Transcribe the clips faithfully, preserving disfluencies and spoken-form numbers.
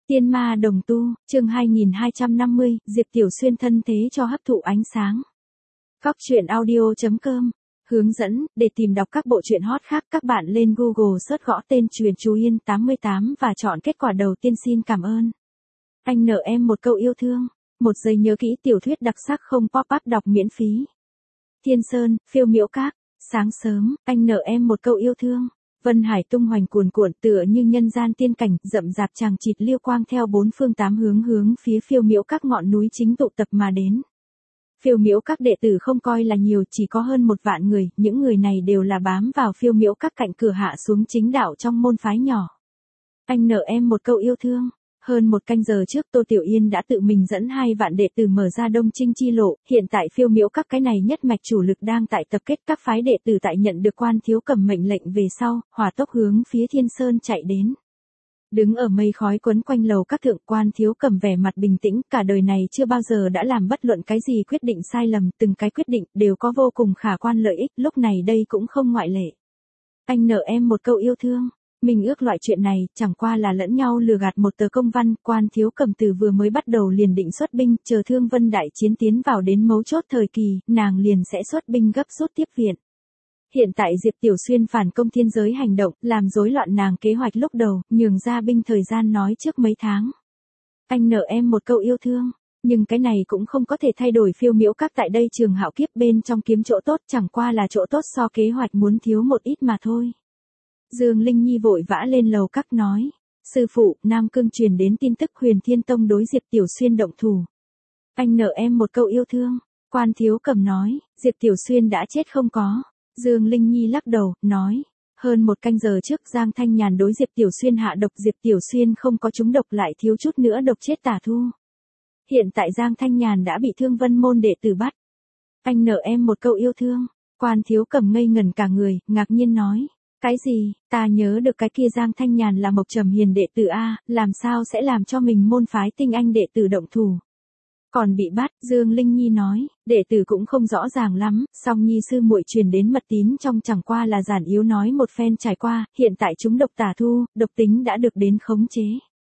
Tiên ma đồng tu, chương hai nghìn hai trăm năm mươi, Diệp Tiểu Xuyên thân thế cho hấp thụ ánh sáng. Góc truyện audio chấm com. Hướng dẫn, để tìm đọc các bộ truyện hot khác các bạn lên Google search gõ tên Truyện Chú Yên tám mươi tám và chọn kết quả đầu tiên. Xin cảm ơn. Anh nợ em một câu yêu thương. Một giây nhớ kỹ tiểu thuyết đặc sắc không pop-up đọc miễn phí. Thiên Sơn, phiêu miễu các. Sáng sớm, anh nợ em một câu yêu thương. Vân hải tung hoành cuồn cuộn tựa như nhân gian tiên cảnh, rậm rạp chàng chịt liêu quang theo bốn phương tám hướng hướng phía phiêu miễu các ngọn núi chính tụ tập mà đến. Phiêu miễu các đệ tử không coi là nhiều, chỉ có hơn một vạn người, những người này đều là bám vào phiêu miễu các cạnh cửa hạ xuống chính đạo trong môn phái nhỏ. Anh nợ em một câu yêu thương. Hơn một canh giờ trước Tô Tiểu Yên đã tự mình dẫn hai vạn đệ tử mở ra Đông Trinh chi lộ, hiện tại phiêu miễu các cái này nhất mạch chủ lực đang tại tập kết các phái đệ tử tại nhận được Quan Thiếu Cầm mệnh lệnh về sau, hỏa tốc hướng phía Thiên Sơn chạy đến. Đứng ở mây khói quấn quanh lầu các thượng, Quan Thiếu Cầm vẻ mặt bình tĩnh, cả đời này chưa bao giờ đã làm bất luận cái gì quyết định sai lầm, từng cái quyết định đều có vô cùng khả quan lợi ích, lúc này đây cũng không ngoại lệ. Anh nợ em một câu yêu thương. Mình ước loại chuyện này, chẳng qua là lẫn nhau lừa gạt một tờ công văn, Quan Thiếu Cầm từ vừa mới bắt đầu liền định xuất binh, chờ Thương Vân đại chiến tiến vào đến mấu chốt thời kỳ, nàng liền sẽ xuất binh gấp rút tiếp viện. Hiện tại Diệp Tiểu Xuyên phản công thiên giới hành động, làm rối loạn nàng kế hoạch lúc đầu, nhường ra binh thời gian nói trước mấy tháng. Anh nợ em một câu yêu thương, nhưng cái này cũng không có thể thay đổi phiêu miễu các tại đây trường hạo kiếp bên trong kiếm chỗ tốt, chẳng qua là chỗ tốt so kế hoạch muốn thiếu một ít mà thôi. Dương Linh Nhi vội vã lên lầu các nói, sư phụ, Nam Cương truyền đến tin tức Huyền Thiên Tông đối Diệp Tiểu Xuyên động thủ. Anh nợ em một câu yêu thương. Quan Thiếu Cầm nói, Diệp Tiểu Xuyên đã chết không có. Dương Linh Nhi lắc đầu, nói, hơn một canh giờ trước Giang Thanh Nhàn đối Diệp Tiểu Xuyên hạ độc, Diệp Tiểu Xuyên không có trúng độc lại thiếu chút nữa độc chết Tả Thu. Hiện tại Giang Thanh Nhàn đã bị Thương Vân môn đệ tử bắt. Anh nợ em một câu yêu thương. Quan Thiếu Cầm ngây ngẩn cả người, ngạc nhiên nói. Cái gì, ta nhớ được cái kia Giang Thanh Nhàn là Mộc Trầm Hiền đệ tử A, làm sao sẽ làm cho mình môn phái tinh anh đệ tử động thủ. Còn bị bắt, Dương Linh Nhi nói, đệ tử cũng không rõ ràng lắm, song Nhi sư muội truyền đến mật tín trong chẳng qua là giản yếu nói một phen trải qua, hiện tại chúng độc Tả Thu, độc tính đã được đến khống chế.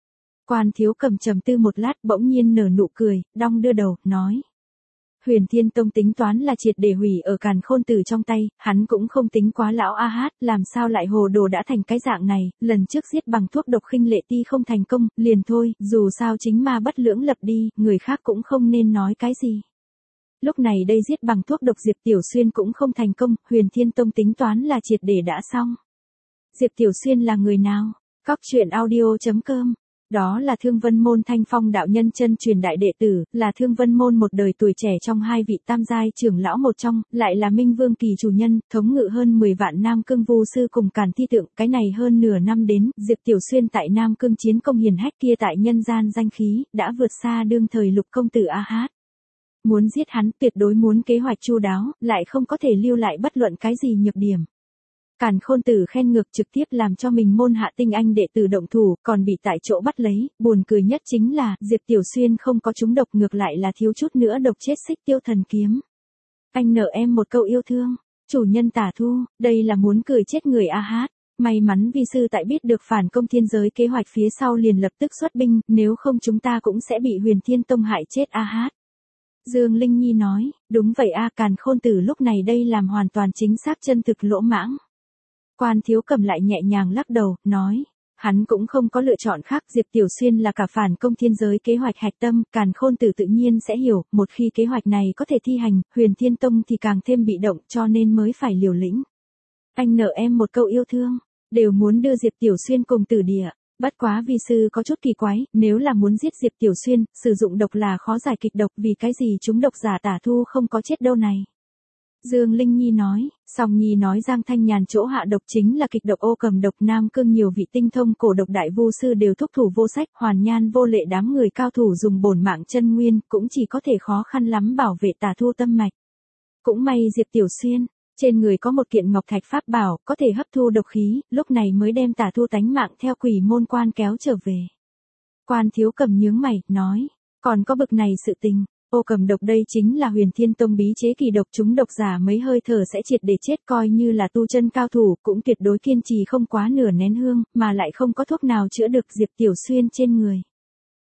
Quan Thiếu Cầm trầm tư một lát bỗng nhiên nở nụ cười, đong đưa đầu, nói. Huyền Thiên Tông tính toán là triệt để hủy ở Càn Khôn Tử trong tay, hắn cũng không tính quá lão a hát, làm sao lại hồ đồ đã thành cái dạng này, lần trước giết bằng thuốc độc khinh lệ ti không thành công, liền thôi, dù sao chính ma bất lưỡng lập đi, người khác cũng không nên nói cái gì. Lúc này đây giết bằng thuốc độc Diệp Tiểu Xuyên cũng không thành công, Huyền Thiên Tông tính toán là triệt để đã xong. Diệp Tiểu Xuyên là người nào? Góc truyện audio chấm com. Đó là Thương Vân môn Thanh Phong đạo nhân chân truyền đại đệ tử, là Thương Vân môn một đời tuổi trẻ trong hai vị tam giai trưởng lão một trong, lại là Minh Vương kỳ chủ nhân, thống ngự hơn mười vạn Nam Cương vu sư cùng Càn Thi tượng, cái này hơn nửa năm đến, Diệp Tiểu Xuyên tại Nam Cương chiến công hiển hách kia tại nhân gian danh khí, đã vượt xa đương thời Lục công tử A Hát. Muốn giết hắn, tuyệt đối muốn kế hoạch chu đáo, lại không có thể lưu lại bất luận cái gì nhược điểm. Càn Khôn Tử khen ngược trực tiếp làm cho mình môn hạ tinh anh đệ tử động thủ, còn bị tại chỗ bắt lấy, buồn cười nhất chính là, Diệp Tiểu Xuyên không có trúng độc ngược lại là thiếu chút nữa độc chết Xích Tiêu Thần kiếm. Anh nợ em một câu yêu thương. Chủ nhân Tả Thu, đây là muốn cười chết người A Hát. May mắn vi sư tại biết được phản công thiên giới kế hoạch phía sau liền lập tức xuất binh, nếu không chúng ta cũng sẽ bị Huyền Thiên Tông hại chết A Hát. Dương Linh Nhi nói, đúng vậy a, Càn Khôn Tử lúc này đây làm hoàn toàn chính xác chân thực lỗ mãng. Quan Thiếu Cầm lại nhẹ nhàng lắc đầu, nói, hắn cũng không có lựa chọn khác, Diệp Tiểu Xuyên là cả phản công thiên giới kế hoạch hạch tâm, Càn Khôn Tử tự nhiên sẽ hiểu, một khi kế hoạch này có thể thi hành, Huyền Thiên Tông thì càng thêm bị động, cho nên mới phải liều lĩnh. Anh nợ em một câu yêu thương, đều muốn đưa Diệp Tiểu Xuyên cùng tử địa, bất quá vi sư có chút kỳ quái, nếu là muốn giết Diệp Tiểu Xuyên, sử dụng độc là khó giải kịch độc, vì cái gì chúng độc giả Tả Thu không có chết đâu này. Dương Linh Nhi nói, song Nhi nói Giang Thanh Nhàn chỗ hạ độc chính là kịch độc ô cầm độc, Nam Cương nhiều vị tinh thông cổ độc đại vu sư đều thúc thủ vô sách, Hoàn Nhan vô lệ đám người cao thủ dùng bổn mạng chân nguyên, cũng chỉ có thể khó khăn lắm bảo vệ Tả Thu tâm mạch. Cũng may Diệp Tiểu Xuyên, trên người có một kiện ngọc thạch pháp bảo, có thể hấp thu độc khí, lúc này mới đem Tả Thu tánh mạng theo Quỷ Môn Quan kéo trở về. Quan Thiếu Cầm nhướng mày, nói, còn có bực này sự tình. Ô cầm độc đây chính là Huyền Thiên Tông bí chế kỳ độc, chúng độc giả mấy hơi thở sẽ triệt để chết, coi như là tu chân cao thủ, cũng tuyệt đối kiên trì không quá nửa nén hương, mà lại không có thuốc nào chữa được Diệp Tiểu Xuyên trên người.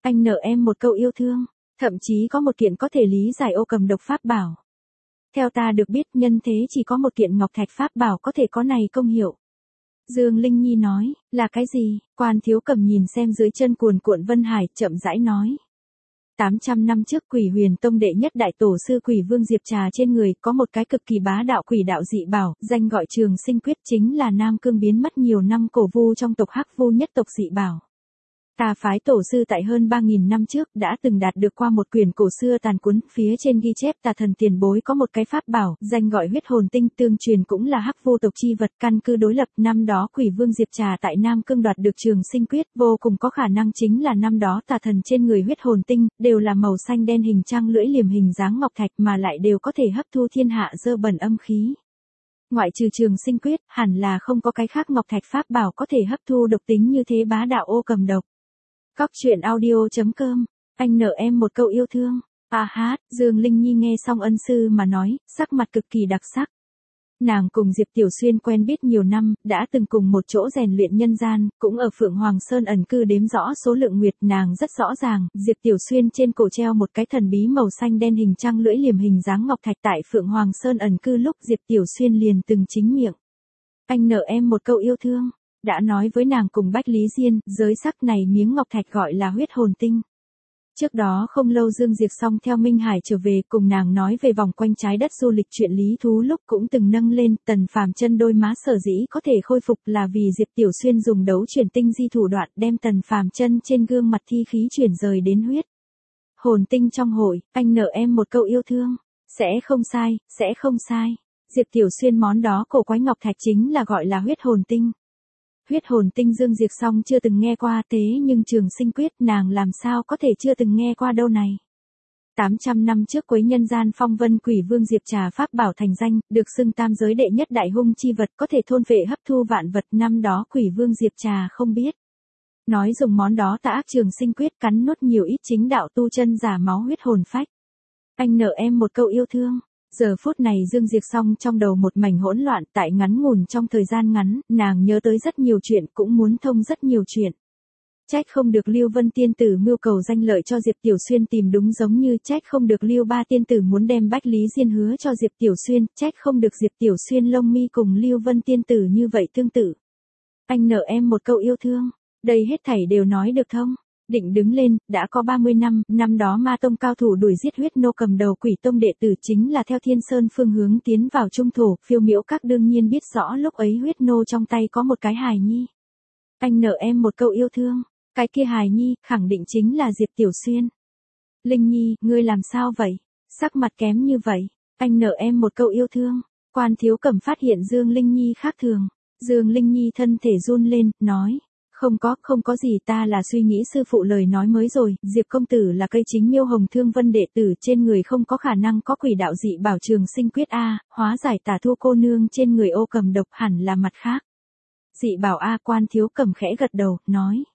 Anh nợ em một câu yêu thương. Thậm chí có một kiện có thể lý giải ô cầm độc pháp bảo. Theo ta được biết nhân thế chỉ có một kiện ngọc thạch pháp bảo có thể có này công hiệu. Dương Linh Nhi nói, là cái gì? Quan Thiếu Cầm nhìn xem dưới chân cuồn cuộn Vân Hải, chậm rãi nói. tám trăm năm trước Quỷ Huyền Tông đệ nhất đại tổ sư Quỷ Vương Diệp Trà trên người có một cái cực kỳ bá đạo quỷ đạo dị bảo, danh gọi Trường Sinh Quyết, chính là Nam Cương biến mất nhiều năm cổ vu trong tộc Hắc Vu nhất tộc dị bảo. Tà phái tổ sư tại hơn ba nghìn năm trước đã từng đạt được qua một quyển cổ xưa tàn cuốn, phía trên ghi chép tà thần tiền bối có một cái pháp bảo, danh gọi huyết hồn tinh, tương truyền cũng là Hắc Vu tộc chi vật, căn cứ đối lập, năm đó Quỷ Vương Diệp Trà tại Nam Cương đoạt được Trường Sinh Quyết, vô cùng có khả năng chính là năm đó tà thần trên người huyết hồn tinh, đều là màu xanh đen hình trăng lưỡi liềm hình dáng ngọc thạch mà lại đều có thể hấp thu thiên hạ dơ bẩn âm khí. Ngoại trừ Trường Sinh Quyết, hẳn là không có cái khác ngọc thạch pháp bảo có thể hấp thu độc tính như thế bá đạo ô cầm độc. Cóc truyện audio chấm com, anh nợ em một câu yêu thương. A hát, Dương Linh Nhi nghe xong ân sư mà nói, sắc mặt cực kỳ đặc sắc. Nàng cùng Diệp Tiểu Xuyên quen biết nhiều năm, đã từng cùng một chỗ rèn luyện nhân gian, cũng ở Phượng Hoàng Sơn ẩn cư đếm rõ số lượng nguyệt, nàng rất rõ ràng, Diệp Tiểu Xuyên trên cổ treo một cái thần bí màu xanh đen hình trăng lưỡi liềm hình dáng ngọc thạch, tại Phượng Hoàng Sơn ẩn cư lúc Diệp Tiểu Xuyên liền từng chính miệng. Anh nợ em một câu yêu thương. Đã nói với nàng cùng Bách Lý Diên, giới sắc này miếng ngọc thạch gọi là huyết hồn tinh. Trước đó không lâu Dương Diệp Song theo Minh Hải trở về cùng nàng nói về vòng quanh trái đất du lịch chuyện lý thú lúc cũng từng nâng lên, Tần Phàm chân đôi má sở dĩ có thể khôi phục là vì Diệp Tiểu Xuyên dùng đấu chuyển tinh di thủ đoạn đem Tần Phàm chân trên gương mặt thi khí chuyển rời đến huyết hồn tinh trong hội, anh nợ em một câu yêu thương. Sẽ không sai, sẽ không sai. Diệp Tiểu Xuyên món đó cổ quái ngọc thạch chính là gọi là huyết hồn tinh. Huyết hồn tinh Dương Diệp Song chưa từng nghe qua, thế nhưng Trường Sinh Quyết nàng làm sao có thể chưa từng nghe qua đâu này. tám trăm năm trước quấy nhân gian phong vân Quỷ Vương Diệp Trà pháp bảo thành danh, được xưng tam giới đệ nhất đại hung chi vật, có thể thôn vệ hấp thu vạn vật, năm đó Quỷ Vương Diệp Trà không biết. Nói dùng món đó tà ác Trường Sinh Quyết cắn nuốt nhiều ít chính đạo tu chân giả máu huyết hồn phách. Anh nợ em một câu yêu thương. Giờ phút này Dương Diệp Song trong đầu một mảnh hỗn loạn, tại ngắn ngủn trong thời gian ngắn, nàng nhớ tới rất nhiều chuyện, cũng muốn thông rất nhiều chuyện. Trách không được Lưu Vân Tiên Tử mưu cầu danh lợi cho Diệp Tiểu Xuyên tìm đúng, giống như trách không được Lưu Ba Tiên Tử muốn đem Bách Lý Diên hứa cho Diệp Tiểu Xuyên, trách không được Diệp Tiểu Xuyên lông mi cùng Lưu Vân Tiên Tử như vậy tương tự. Anh nợ em một câu yêu thương, đây hết thảy đều nói được thông. Định đứng lên, đã có ba mươi năm, năm đó Ma Tông cao thủ đuổi giết huyết nô cầm đầu Quỷ Tông đệ tử chính là theo Thiên Sơn phương hướng tiến vào trung thổ, Phiêu Miễu Các đương nhiên biết rõ lúc ấy huyết nô trong tay có một cái hài nhi. Anh nợ em một câu yêu thương, cái kia hài nhi, khẳng định chính là Diệp Tiểu Xuyên. Linh Nhi, ngươi làm sao vậy? Sắc mặt kém như vậy, anh nợ em một câu yêu thương. Quan Thiếu Cầm phát hiện Dương Linh Nhi khác thường. Dương Linh Nhi thân thể run lên, nói. Không có, không có gì, ta là suy nghĩ sư phụ lời nói mới rồi, Diệp công tử là cây chính Miêu Hồng Thương Vân đệ tử, trên người không có khả năng có quỷ đạo dị bảo Trường Sinh Quyết a, hóa giải tà thu cô nương trên người ô cầm độc hẳn là mặt khác. Dị bảo a, Quan Thiếu Cầm khẽ gật đầu, nói.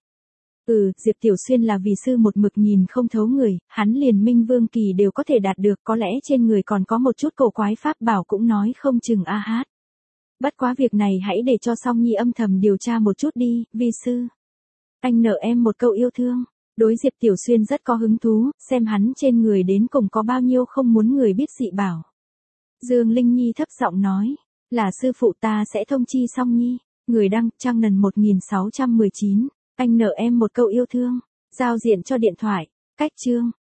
Ừ, Diệp Tiểu Xuyên là vì sư một mực nhìn không thấu người, hắn liền Minh Vương Kỳ đều có thể đạt được, có lẽ trên người còn có một chút cổ quái pháp bảo cũng nói không chừng a hát. Bất quá việc này hãy để cho Song Nhi âm thầm điều tra một chút đi, vi sư. Anh nợ em một câu yêu thương. Đối Diệp Tiểu Xuyên rất có hứng thú, xem hắn trên người đến cùng có bao nhiêu không muốn người biết dị bảo. Dương Linh Nhi thấp giọng nói, là sư phụ ta sẽ thông chi Song Nhi. Người đăng, Trang Nần một nghìn sáu trăm mười chín. Anh nợ em một câu yêu thương. Giao diện cho điện thoại. Cách chương.